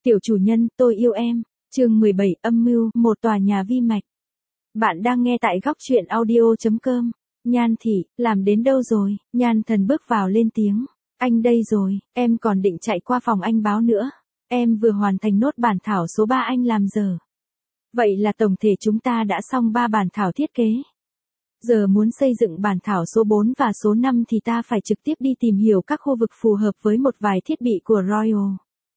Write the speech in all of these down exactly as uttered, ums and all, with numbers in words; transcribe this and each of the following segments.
Tiểu chủ nhân, tôi yêu em. Chương mười bảy, âm mưu, một tòa nhà vi mạch. Bạn đang nghe tại góc truyện audio chấm com. Nhan thị, làm đến đâu rồi? Nhan thần bước vào lên tiếng. Anh đây rồi, em còn định chạy qua phòng anh báo nữa. Em vừa hoàn thành nốt bản thảo số ba anh làm giờ. Vậy là tổng thể chúng ta đã xong ba bản thảo thiết kế. Giờ muốn xây dựng bản thảo số bốn và số năm thì ta phải trực tiếp đi tìm hiểu các khu vực phù hợp với một vài thiết bị của Royal.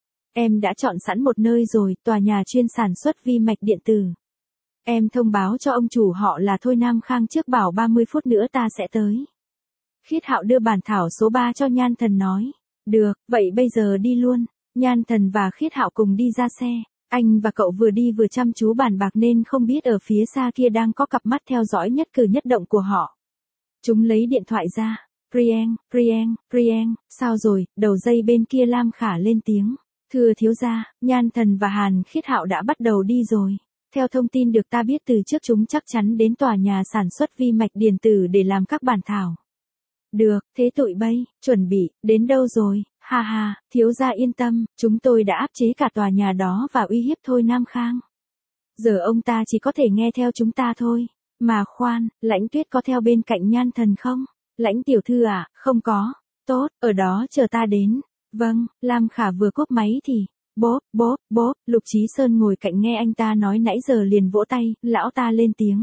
Em đã chọn sẵn một nơi rồi, tòa nhà chuyên sản xuất vi mạch điện tử. Em thông báo cho ông chủ họ là Thôi Nam Khang trước bảo ba mươi phút nữa ta sẽ tới. Khiết Hạo đưa bản thảo số ba cho Nhan Thần nói. Được, vậy bây giờ đi luôn. Nhan Thần và Khiết Hạo cùng đi ra xe. Anh và cậu vừa đi vừa chăm chú bàn bạc nên không biết ở phía xa kia đang có cặp mắt theo dõi nhất cử nhất động của họ. Chúng lấy điện thoại ra. Prieng, Prieng, Prieng, sao rồi, đầu dây bên kia Lam Khả lên tiếng. Thưa thiếu gia, Nhan Thần và Hàn Khiết Hạo đã bắt đầu đi rồi. Theo thông tin được ta biết từ trước chúng chắc chắn đến tòa nhà sản xuất vi mạch điện tử để làm các bản thảo. Được, thế tụi bay, chuẩn bị, đến đâu rồi? Ha ha, thiếu gia yên tâm, chúng tôi đã áp chế cả tòa nhà đó và uy hiếp Thôi Nam Khang. Giờ ông ta chỉ có thể nghe theo chúng ta thôi. Mà khoan, Lãnh Tuyết có theo bên cạnh Nhan Thần không? Lãnh tiểu thư à, không có. Tốt, ở đó chờ ta đến. Vâng, Lam Khả vừa cúp máy thì, bốp, bốp, bốp, Lục Chí Sơn ngồi cạnh nghe anh ta nói nãy giờ liền vỗ tay, lão ta lên tiếng.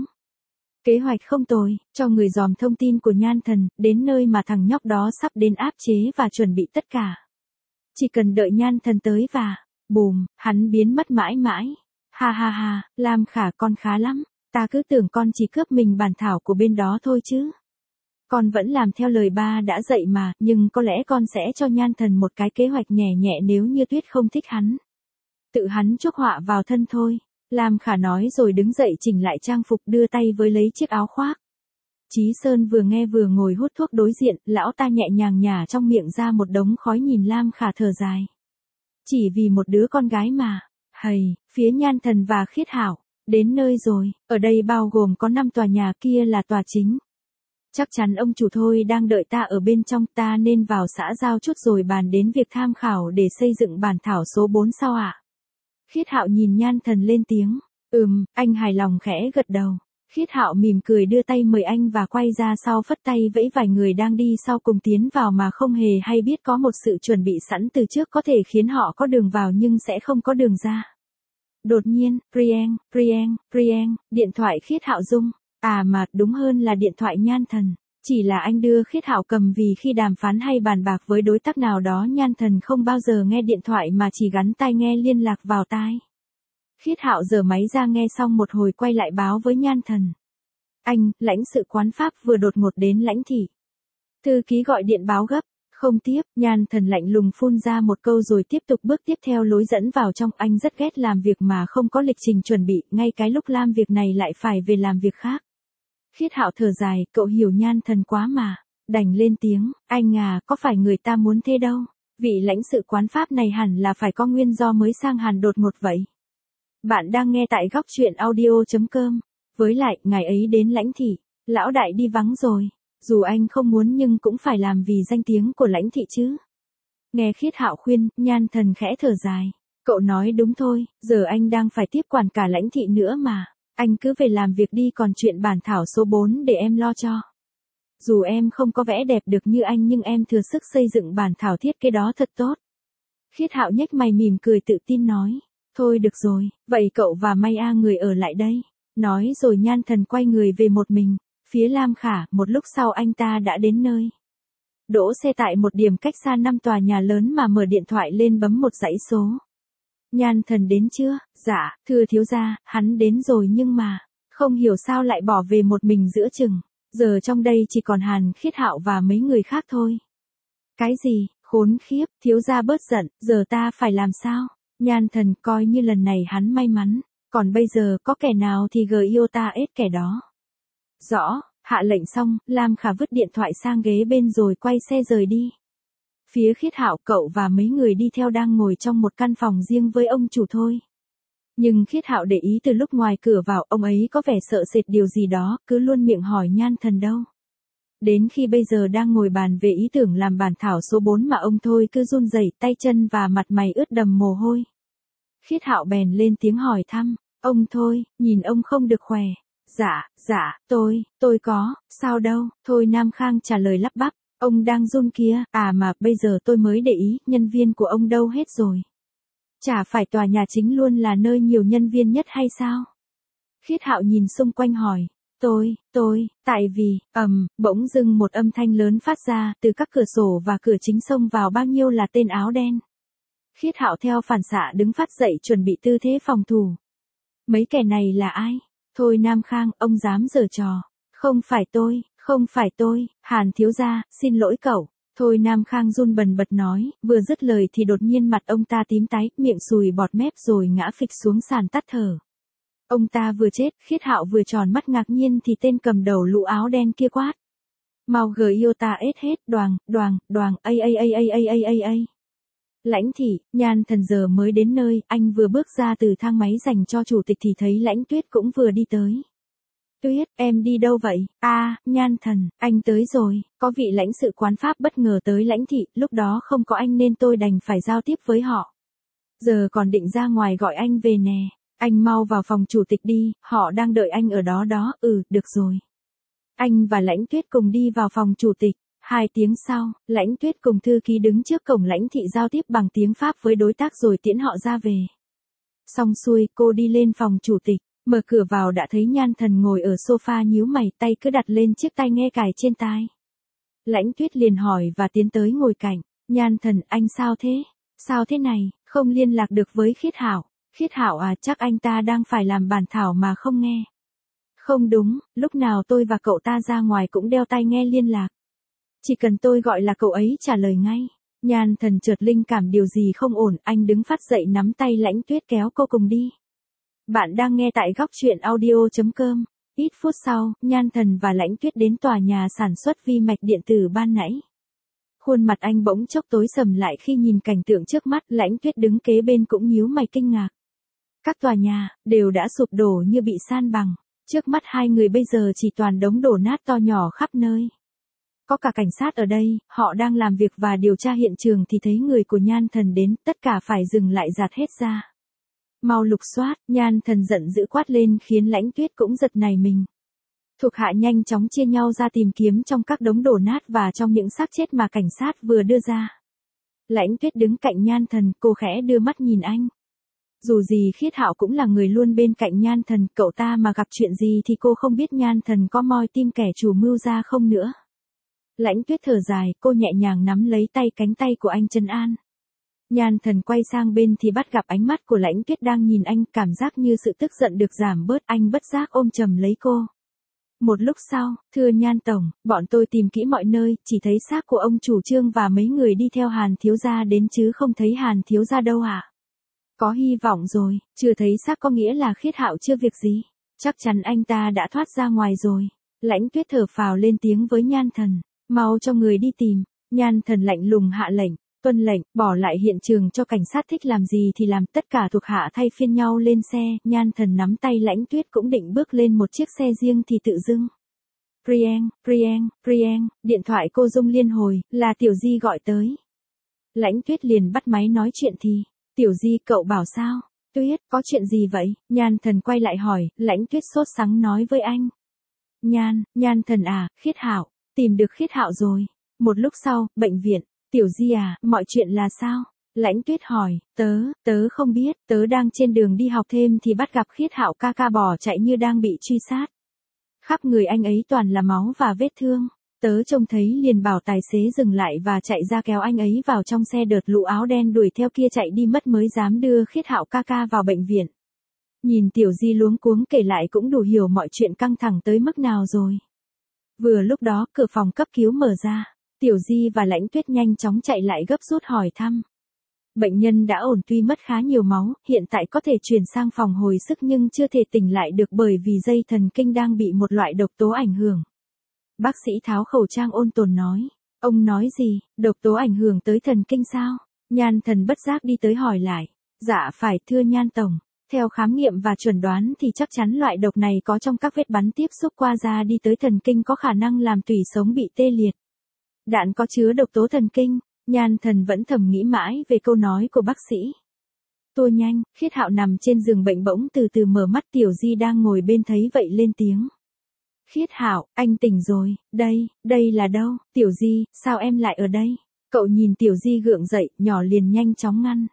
Kế hoạch không tồi, cho người dòm thông tin của Nhan Thần, đến nơi mà thằng nhóc đó sắp đến áp chế và chuẩn bị tất cả. Chỉ cần đợi Nhan Thần tới và, bùm, hắn biến mất mãi mãi. Ha ha ha, Lam Khả con khá lắm, ta cứ tưởng con chỉ cướp mình bản thảo của bên đó thôi chứ. Con vẫn làm theo lời ba đã dạy mà, nhưng có lẽ con sẽ cho Nhan Thần một cái kế hoạch nhẹ nhẹ nếu như Tuyết không thích hắn. Tự hắn chuốc họa vào thân thôi. Lam Khả nói rồi đứng dậy chỉnh lại trang phục đưa tay với lấy chiếc áo khoác. Chí Sơn vừa nghe vừa ngồi hút thuốc đối diện, lão ta nhẹ nhàng nhả trong miệng ra một đống khói nhìn Lam Khả thở dài. Chỉ vì một đứa con gái mà. Hầy, phía Nhan Thần và Khiết Hạo, đến nơi rồi, ở đây bao gồm có năm tòa nhà, kia là tòa chính. Chắc chắn ông chủ Thôi đang đợi ta ở bên trong, ta nên vào xã giao chút rồi bàn đến việc tham khảo để xây dựng bản thảo số bốn sao ạ? À? Khiết Hạo nhìn Nhan Thần lên tiếng. Ừm, anh hài lòng khẽ gật đầu. Khiết Hạo mỉm cười đưa tay mời anh và quay ra sau phất tay vẫy vài người đang đi sau cùng tiến vào mà không hề hay biết có một sự chuẩn bị sẵn từ trước có thể khiến họ có đường vào nhưng sẽ không có đường ra. Đột nhiên, Prieng, Prieng, Prieng, điện thoại Khiết Hạo rung. À mà, đúng hơn là điện thoại Nhan Thần. Chỉ là anh đưa Khiết Hạo cầm vì khi đàm phán hay bàn bạc với đối tác nào đó Nhan Thần không bao giờ nghe điện thoại mà chỉ gắn tai nghe liên lạc vào tai. Khiết Hạo giở máy ra nghe xong một hồi quay lại báo với Nhan Thần. Anh, lãnh sự quán Pháp vừa đột ngột đến lãnh thị. Thư ký gọi điện báo gấp. Không tiếp, Nhan Thần lạnh lùng phun ra một câu rồi tiếp tục bước tiếp theo lối dẫn vào trong. Anh rất ghét làm việc mà không có lịch trình chuẩn bị, ngay cái lúc làm việc này lại phải về làm việc khác. Khiết Hạo thở dài, cậu hiểu Nhan Thần quá mà. Đành lên tiếng, anh à, có phải người ta muốn thế đâu. Vị lãnh sự quán Pháp này hẳn là phải có nguyên do mới sang Hàn đột ngột vậy. Bạn đang nghe tại góc truyện audio chấm com. Với lại, ngày ấy đến lãnh thị, lão đại đi vắng rồi. Dù anh không muốn nhưng cũng phải làm vì danh tiếng của lãnh thị chứ. Nghe Khiết Hạo khuyên, Nhan Thần khẽ thở dài. Cậu nói đúng thôi, giờ anh đang phải tiếp quản cả lãnh thị nữa mà. Anh cứ về làm việc đi, còn chuyện bản thảo số bốn để em lo cho. Dù em không có vẽ đẹp được như anh nhưng em thừa sức xây dựng bản thảo thiết kế đó thật tốt. Khiết Hạo nhếch mày mỉm cười tự tin nói. Thôi được rồi, vậy cậu và May A người ở lại đây. Nói rồi Nhan Thần quay người về một mình. Phía Lam Khả, một lúc sau anh ta đã đến nơi. Đỗ xe tại một điểm cách xa năm tòa nhà lớn mà mở điện thoại lên bấm một dãy số. Nhan Thần đến chưa? Dạ, thưa thiếu gia, hắn đến rồi nhưng mà, không hiểu sao lại bỏ về một mình giữa chừng. Giờ trong đây chỉ còn Hàn Khiết Hạo và mấy người khác thôi. Cái gì? Khốn khiếp, thiếu gia bớt giận, giờ ta phải làm sao? Nhan Thần coi như lần này hắn may mắn, còn bây giờ có kẻ nào thì gờ yêu ta ết kẻ đó. Rõ, hạ lệnh xong, Lam Khả vứt điện thoại sang ghế bên rồi quay xe rời đi. Phía Khiết Hạo, cậu và mấy người đi theo đang ngồi trong một căn phòng riêng với ông chủ Thôi. Nhưng Khiết Hạo để ý từ lúc ngoài cửa vào, ông ấy có vẻ sợ sệt điều gì đó, cứ luôn miệng hỏi Nhan Thần đâu. Đến khi bây giờ đang ngồi bàn về ý tưởng làm bản thảo số bốn mà ông Thôi cứ run rẩy tay chân và mặt mày ướt đầm mồ hôi. Khiết Hạo bèn lên tiếng hỏi thăm, ông Thôi, nhìn ông không được khỏe. Dạ, dạ, tôi, tôi có, sao đâu, Thôi Nam Khang trả lời lắp bắp, ông đang run kia, à mà bây giờ tôi mới để ý, nhân viên của ông đâu hết rồi. Chả phải tòa nhà chính luôn là nơi nhiều nhân viên nhất hay sao? Khiết Hạo nhìn xung quanh hỏi, tôi, tôi, tại vì, ầm, bỗng dưng một âm thanh lớn phát ra, từ các cửa sổ và cửa chính xông vào bao nhiêu là tên áo đen. Khiết Hạo theo phản xạ đứng phát dậy chuẩn bị tư thế phòng thủ. Mấy kẻ này là ai? Thôi Nam Khang, ông dám giở trò. Không phải tôi, không phải tôi, Hàn thiếu gia, xin lỗi cậu. Thôi Nam Khang run bần bật nói, vừa dứt lời thì đột nhiên mặt ông ta tím tái, miệng sùi bọt mép rồi ngã phịch xuống sàn tắt thở. Ông ta vừa chết, Khiết Hạo vừa tròn mắt ngạc nhiên thì tên cầm đầu lũ áo đen kia quát. Mau gờ yêu ta ết hết, đoàng, đoàng, đoàng, ây ây ây ây ây ây ây ây. Lãnh Thị, Nhan Thần giờ mới đến nơi, anh vừa bước ra từ thang máy dành cho chủ tịch thì thấy Lãnh Tuyết cũng vừa đi tới. Tuyết, em đi đâu vậy? A, à, Nhan Thần, anh tới rồi, có vị lãnh sự quán Pháp bất ngờ tới Lãnh Thị, lúc đó không có anh nên tôi đành phải giao tiếp với họ. Giờ còn định ra ngoài gọi anh về nè, anh mau vào phòng chủ tịch đi, họ đang đợi anh ở đó đó, ừ, được rồi. Anh và Lãnh Tuyết cùng đi vào phòng chủ tịch. Hai tiếng sau, Lãnh Tuyết cùng thư ký đứng trước cổng Lãnh Thị giao tiếp bằng tiếng Pháp với đối tác rồi tiễn họ ra về. Xong xuôi, cô đi lên phòng chủ tịch, mở cửa vào đã thấy Nhan Thần ngồi ở sofa nhíu mày, tay cứ đặt lên chiếc tai nghe cài trên tai. Lãnh Tuyết liền hỏi và tiến tới ngồi cạnh, Nhan Thần, anh sao thế? Sao thế này, không liên lạc được với Khiết Hạo? Khiết Hạo à, chắc anh ta đang phải làm bản thảo mà không nghe. Không đúng, lúc nào tôi và cậu ta ra ngoài cũng đeo tai nghe liên lạc. Chỉ cần tôi gọi là cậu ấy trả lời ngay. Nhan Thần chợt linh cảm điều gì không ổn, anh đứng phát dậy nắm tay Lãnh Tuyết kéo cô cùng đi. Bạn đang nghe tại góc truyện audio chấm com. Ít phút sau, Nhan Thần và Lãnh Tuyết đến tòa nhà sản xuất vi mạch điện tử ban nãy. Khuôn mặt anh bỗng chốc tối sầm lại khi nhìn cảnh tượng trước mắt, Lãnh Tuyết đứng kế bên cũng nhíu mày kinh ngạc. Các tòa nhà, đều đã sụp đổ như bị san bằng. Trước mắt hai người bây giờ chỉ toàn đống đổ nát to nhỏ khắp nơi. Có cả cảnh sát ở đây, họ đang làm việc và điều tra hiện trường thì thấy người của Nhan Thần đến, tất cả phải dừng lại giạt hết ra. Mau lục soát, Nhan Thần giận dữ quát lên khiến Lãnh Tuyết cũng giật nảy mình. Thuộc hạ nhanh chóng chia nhau ra tìm kiếm trong các đống đổ nát và trong những xác chết mà cảnh sát vừa đưa ra. Lãnh Tuyết đứng cạnh Nhan Thần, cô khẽ đưa mắt nhìn anh. Dù gì Khiết Hạo cũng là người luôn bên cạnh Nhan Thần, cậu ta mà gặp chuyện gì thì cô không biết Nhan Thần có moi tim kẻ chủ mưu ra không nữa. Lãnh Tuyết thở dài, cô nhẹ nhàng nắm lấy tay cánh tay của anh trấn an. Nhan Thần quay sang bên thì bắt gặp ánh mắt của Lãnh Tuyết đang nhìn anh, cảm giác như sự tức giận được giảm bớt, anh bất giác ôm chầm lấy cô. Một lúc sau, thưa Nhan Tổng, bọn tôi tìm kỹ mọi nơi, chỉ thấy xác của ông chủ Trương và mấy người đi theo Hàn thiếu gia đến chứ không thấy Hàn thiếu gia đâu ạ. À? Có hy vọng rồi, chưa thấy xác có nghĩa là Khiết Hạo chưa việc gì. Chắc chắn anh ta đã thoát ra ngoài rồi. Lãnh Tuyết thở phào lên tiếng với Nhan Thần. Mau cho người đi tìm. Nhan Thần lạnh lùng hạ lệnh, tuân lệnh, bỏ lại hiện trường cho cảnh sát thích làm gì thì làm, tất cả thuộc hạ thay phiên nhau lên xe. Nhan Thần nắm tay Lãnh Tuyết cũng định bước lên một chiếc xe riêng thì tự dưng. Prieng, Prieng, Prieng, điện thoại cô rung liên hồi, là Tiểu Di gọi tới. Lãnh Tuyết liền bắt máy nói chuyện thì, Tiểu Di cậu bảo sao? Tuyết, có chuyện gì vậy? Nhan Thần quay lại hỏi, Lãnh Tuyết sốt sắng nói với anh. Nhan, Nhan Thần à, Khiết Hạo. Tìm được Khiết Hạo rồi. Một lúc sau, bệnh viện. Tiểu Di à, mọi chuyện là sao? Lãnh Tuyết hỏi, tớ, tớ không biết, tớ đang trên đường đi học thêm thì bắt gặp Khiết Hạo ca ca bỏ chạy như đang bị truy sát. Khắp người anh ấy toàn là máu và vết thương. Tớ trông thấy liền bảo tài xế dừng lại và chạy ra kéo anh ấy vào trong xe, đợt lũ áo đen đuổi theo kia chạy đi mất mới dám đưa Khiết Hạo ca ca vào bệnh viện. Nhìn Tiểu Di luống cuống kể lại cũng đủ hiểu mọi chuyện căng thẳng tới mức nào rồi. Vừa lúc đó, cửa phòng cấp cứu mở ra. Tiểu Di và Lãnh Tuyết nhanh chóng chạy lại gấp rút hỏi thăm. Bệnh nhân đã ổn, tuy mất khá nhiều máu, hiện tại có thể chuyển sang phòng hồi sức nhưng chưa thể tỉnh lại được bởi vì dây thần kinh đang bị một loại độc tố ảnh hưởng. Bác sĩ tháo khẩu trang ôn tồn nói. Ông nói gì, độc tố ảnh hưởng tới thần kinh sao? Nhan Thần bất giác đi tới hỏi lại. Dạ phải thưa Nhan Tổng. Theo khám nghiệm và chuẩn đoán thì chắc chắn loại độc này có trong các vết bắn tiếp xúc qua da đi tới thần kinh, có khả năng làm tủy sống bị tê liệt. Đạn có chứa độc tố thần kinh. Nhan Thần vẫn thầm nghĩ mãi về câu nói của bác sĩ. Tua nhanh, Khiết Hạo nằm trên giường bệnh bỗng từ từ mở mắt, Tiểu Di đang ngồi bên thấy vậy lên tiếng. Khiết Hạo, anh tỉnh rồi, đây, đây là đâu? Tiểu Di, sao em lại ở đây? Cậu nhìn Tiểu Di gượng dậy, nhỏ liền nhanh chóng ngăn.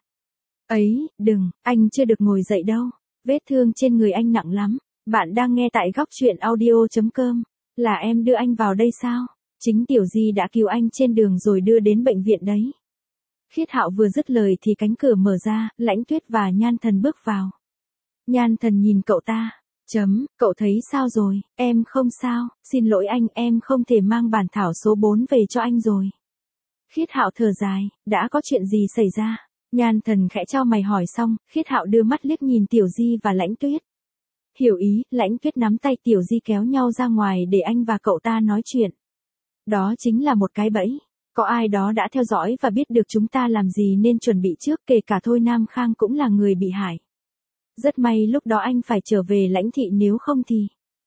Ấy, đừng, anh chưa được ngồi dậy đâu. Vết thương trên người anh nặng lắm. Bạn đang nghe tại góc truyện audio.com. Là em đưa anh vào đây sao? Chính Tiểu Di đã cứu anh trên đường rồi đưa đến bệnh viện đấy. Khiết Hạo vừa dứt lời thì cánh cửa mở ra, Lãnh Tuyết và Nhan Thần bước vào. Nhan Thần nhìn cậu ta. Chấm, cậu thấy sao rồi? Em không sao, xin lỗi anh, em không thể mang bản thảo số bốn về cho anh rồi. Khiết Hạo thở dài, đã có chuyện gì xảy ra? Nhan Thần khẽ chau mày hỏi xong, Khiết Hạo đưa mắt liếc nhìn Tiểu Di và Lãnh Tuyết. Hiểu ý, Lãnh Tuyết nắm tay Tiểu Di kéo nhau ra ngoài để anh và cậu ta nói chuyện. Đó chính là một cái bẫy. Có ai đó đã theo dõi và biết được chúng ta làm gì nên chuẩn bị trước, kể cả Thôi Nam Khang cũng là người bị hại. Rất may lúc đó anh phải trở về Lãnh thị, nếu không thì...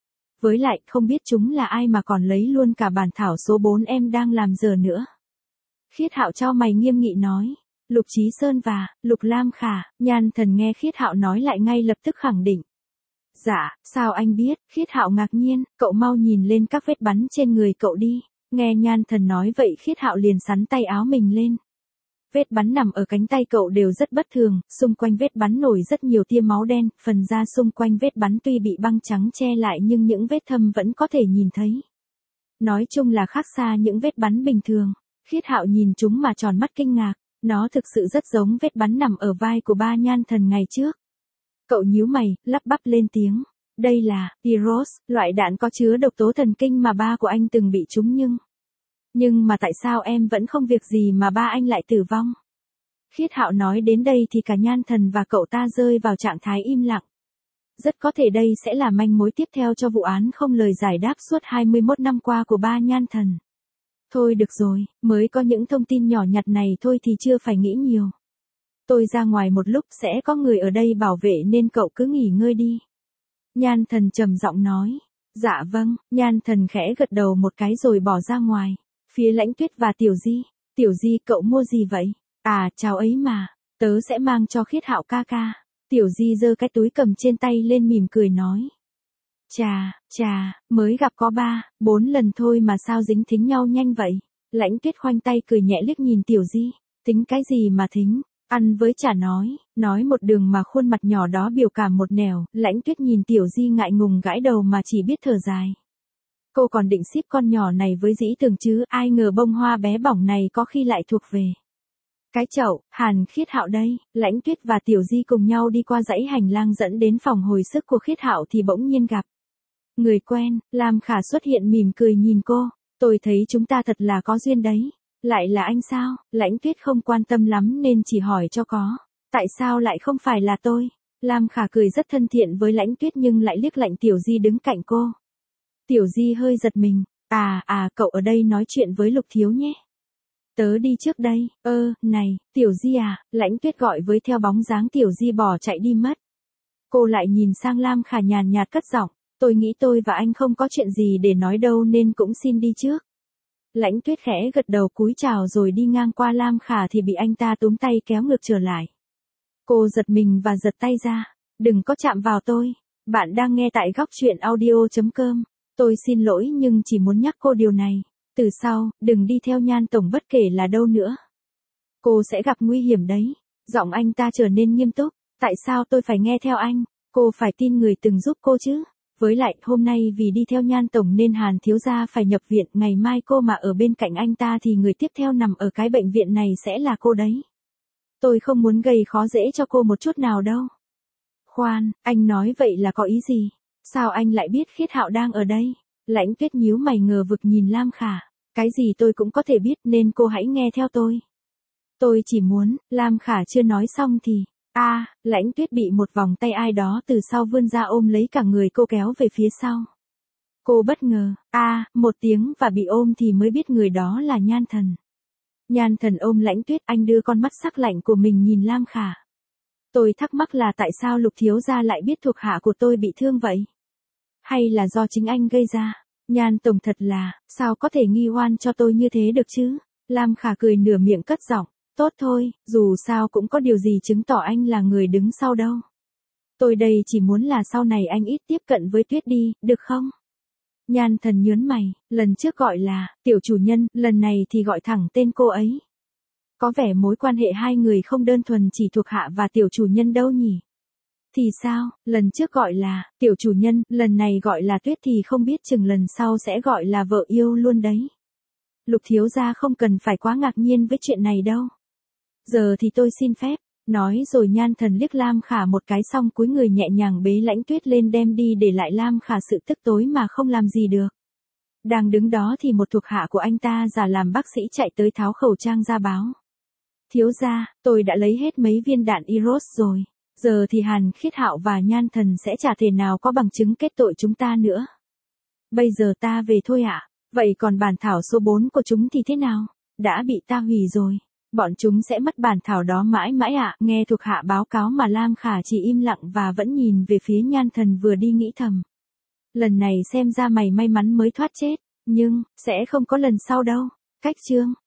Với lại, không biết chúng là ai mà còn lấy luôn cả bản thảo số bốn em đang làm giờ nữa. Khiết Hạo chau mày nghiêm nghị nói. Lục Chí Sơn và Lục Lam Khả. Nhan Thần nghe Khiết Hạo nói lại ngay lập tức khẳng định. Dạ, sao anh biết? Khiết Hạo ngạc nhiên, cậu mau nhìn lên các vết bắn trên người cậu đi. Nghe Nhan Thần nói vậy Khiết Hạo liền xắn tay áo mình lên. Vết bắn nằm ở cánh tay cậu đều rất bất thường, xung quanh vết bắn nổi rất nhiều tia máu đen, phần da xung quanh vết bắn tuy bị băng trắng che lại nhưng những vết thâm vẫn có thể nhìn thấy. Nói chung là khác xa những vết bắn bình thường. Khiết Hạo nhìn chúng mà tròn mắt kinh ngạc, nó thực sự rất giống vết bắn nằm ở vai của ba Nhan Thần ngày trước. Cậu nhíu mày, lắp bắp lên tiếng. Đây là Tyros, loại đạn có chứa độc tố thần kinh mà ba của anh từng bị trúng nhưng... Nhưng mà tại sao em vẫn không việc gì mà ba anh lại tử vong? Khiết Hạo nói đến đây thì cả Nhan Thần và cậu ta rơi vào trạng thái im lặng. Rất có thể đây sẽ là manh mối tiếp theo cho vụ án không lời giải đáp suốt hai mươi mốt năm qua của ba Nhan Thần. Thôi được rồi, mới có những thông tin nhỏ nhặt này thôi thì chưa phải nghĩ nhiều. Tôi ra ngoài một lúc sẽ có người ở đây bảo vệ nên cậu cứ nghỉ ngơi đi. Nhan Thần trầm giọng nói. Dạ vâng, Nhan Thần khẽ gật đầu một cái rồi bỏ ra ngoài. Phía Lãnh Tuyết và Tiểu Di. Tiểu Di, cậu mua gì vậy? À, chào ấy mà, tớ sẽ mang cho Khiết Hạo ca ca. Tiểu Di giơ cái túi cầm trên tay lên mỉm cười nói. Chà, chà, mới gặp có ba, bốn lần thôi mà sao dính thính nhau nhanh vậy? Lãnh Tuyết khoanh tay cười nhẹ liếc nhìn Tiểu Di. Tính cái gì mà thính? Ăn với chả nói, nói một đường mà khuôn mặt nhỏ đó biểu cảm một nẻo. Lãnh Tuyết nhìn Tiểu Di ngại ngùng gãi đầu mà chỉ biết thở dài. Cô còn định ship con nhỏ này với Dĩ Tường chứ, ai ngờ bông hoa bé bỏng này có khi lại thuộc về. Cái chậu, Hàn Khiết Hạo đây. Lãnh Tuyết và Tiểu Di cùng nhau đi qua dãy hành lang dẫn đến phòng hồi sức của Khiết Hạo thì bỗng nhiên gặp. Người quen, Lam Khả xuất hiện mỉm cười nhìn cô. Tôi thấy chúng ta thật là có duyên đấy. Lại là anh sao? Lãnh Tuyết không quan tâm lắm nên chỉ hỏi cho có. Tại sao lại không phải là tôi? Lam Khả cười rất thân thiện với Lãnh Tuyết nhưng lại liếc lạnh Tiểu Di đứng cạnh cô. Tiểu Di hơi giật mình. À, à, cậu ở đây nói chuyện với Lục Thiếu nhé. Tớ đi trước đây. Ơ, này, Tiểu Di à, Lãnh Tuyết gọi với theo bóng dáng Tiểu Di bỏ chạy đi mất. Cô lại nhìn sang Lam Khả nhàn nhạt cất giọng. Tôi nghĩ tôi và anh không có chuyện gì để nói đâu nên cũng xin đi trước. Lãnh Tuyết khẽ gật đầu cúi chào rồi đi ngang qua Lam Khả thì bị anh ta túm tay kéo ngược trở lại. Cô giật mình và giật tay ra. Đừng có chạm vào tôi. Bạn đang nghe tại góc truyện audio.com. Tôi xin lỗi nhưng chỉ muốn nhắc cô điều này. Từ sau, đừng đi theo Nhan Tổng bất kể là đâu nữa. Cô sẽ gặp nguy hiểm đấy. Giọng anh ta trở nên nghiêm túc. Tại sao tôi phải nghe theo anh? Cô phải tin người từng giúp cô chứ. Với lại, hôm nay vì đi theo Nhan Tổng nên Hàn thiếu gia phải nhập viện. Ngày mai cô mà ở bên cạnh anh ta thì người tiếp theo nằm ở cái bệnh viện này sẽ là cô đấy. Tôi không muốn gây khó dễ cho cô một chút nào đâu. Khoan, anh nói vậy là có ý gì? Sao anh lại biết Khiết Hạo đang ở đây? Lãnh Tuyết nhíu mày ngờ vực nhìn Lam Khả. Cái gì tôi cũng có thể biết nên cô hãy nghe theo tôi. Tôi chỉ muốn, Lam Khả chưa nói xong thì... a à, Lãnh Tuyết bị một vòng tay ai đó từ sau vươn ra ôm lấy cả người cô kéo về phía sau. Cô bất ngờ, a à, một tiếng và bị ôm thì mới biết người đó là Nhan Thần. Nhan Thần ôm Lãnh Tuyết, anh đưa con mắt sắc lạnh của mình nhìn Lam Khả. Tôi thắc mắc là tại sao Lục thiếu gia lại biết thuộc hạ của tôi bị thương vậy? Hay là do chính anh gây ra? Nhan Tổng thật là, sao có thể nghi oan cho tôi như thế được chứ? Lam Khả cười nửa miệng cất giọng. Tốt thôi, dù sao cũng có điều gì chứng tỏ anh là người đứng sau đâu. Tôi đây chỉ muốn là sau này anh ít tiếp cận với Tuyết đi, được không? Nhan Thần nhớn mày, lần trước gọi là tiểu chủ nhân, lần này thì gọi thẳng tên cô ấy. Có vẻ mối quan hệ hai người không đơn thuần chỉ thuộc hạ và tiểu chủ nhân đâu nhỉ? Thì sao, lần trước gọi là tiểu chủ nhân, lần này gọi là Tuyết thì không biết chừng lần sau sẽ gọi là vợ yêu luôn đấy. Lục thiếu gia không cần phải quá ngạc nhiên với chuyện này đâu. Giờ thì tôi xin phép. Nói rồi Nhan Thần liếc Lam Khả một cái xong cúi người nhẹ nhàng bế Lãnh Tuyết lên đem đi để lại Lam Khả sự tức tối mà không làm gì được. Đang đứng đó thì một thuộc hạ của anh ta giả làm bác sĩ chạy tới tháo khẩu trang ra báo. Thiếu gia, tôi đã lấy hết mấy viên đạn Eros rồi. Giờ thì Hàn Khiết Hạo và Nhan Thần sẽ chả thể nào có bằng chứng kết tội chúng ta nữa. Bây giờ ta về thôi ạ. À? Vậy còn bản thảo số bốn của chúng thì thế nào? Đã bị ta hủy rồi. Bọn chúng sẽ mất bản thảo đó mãi mãi ạ. À? Nghe thuộc hạ báo cáo mà Lam Khả chỉ im lặng và vẫn nhìn về phía Nhan Thần vừa đi nghĩ thầm. Lần này xem ra mày may mắn mới thoát chết, nhưng sẽ không có lần sau đâu. Cách chương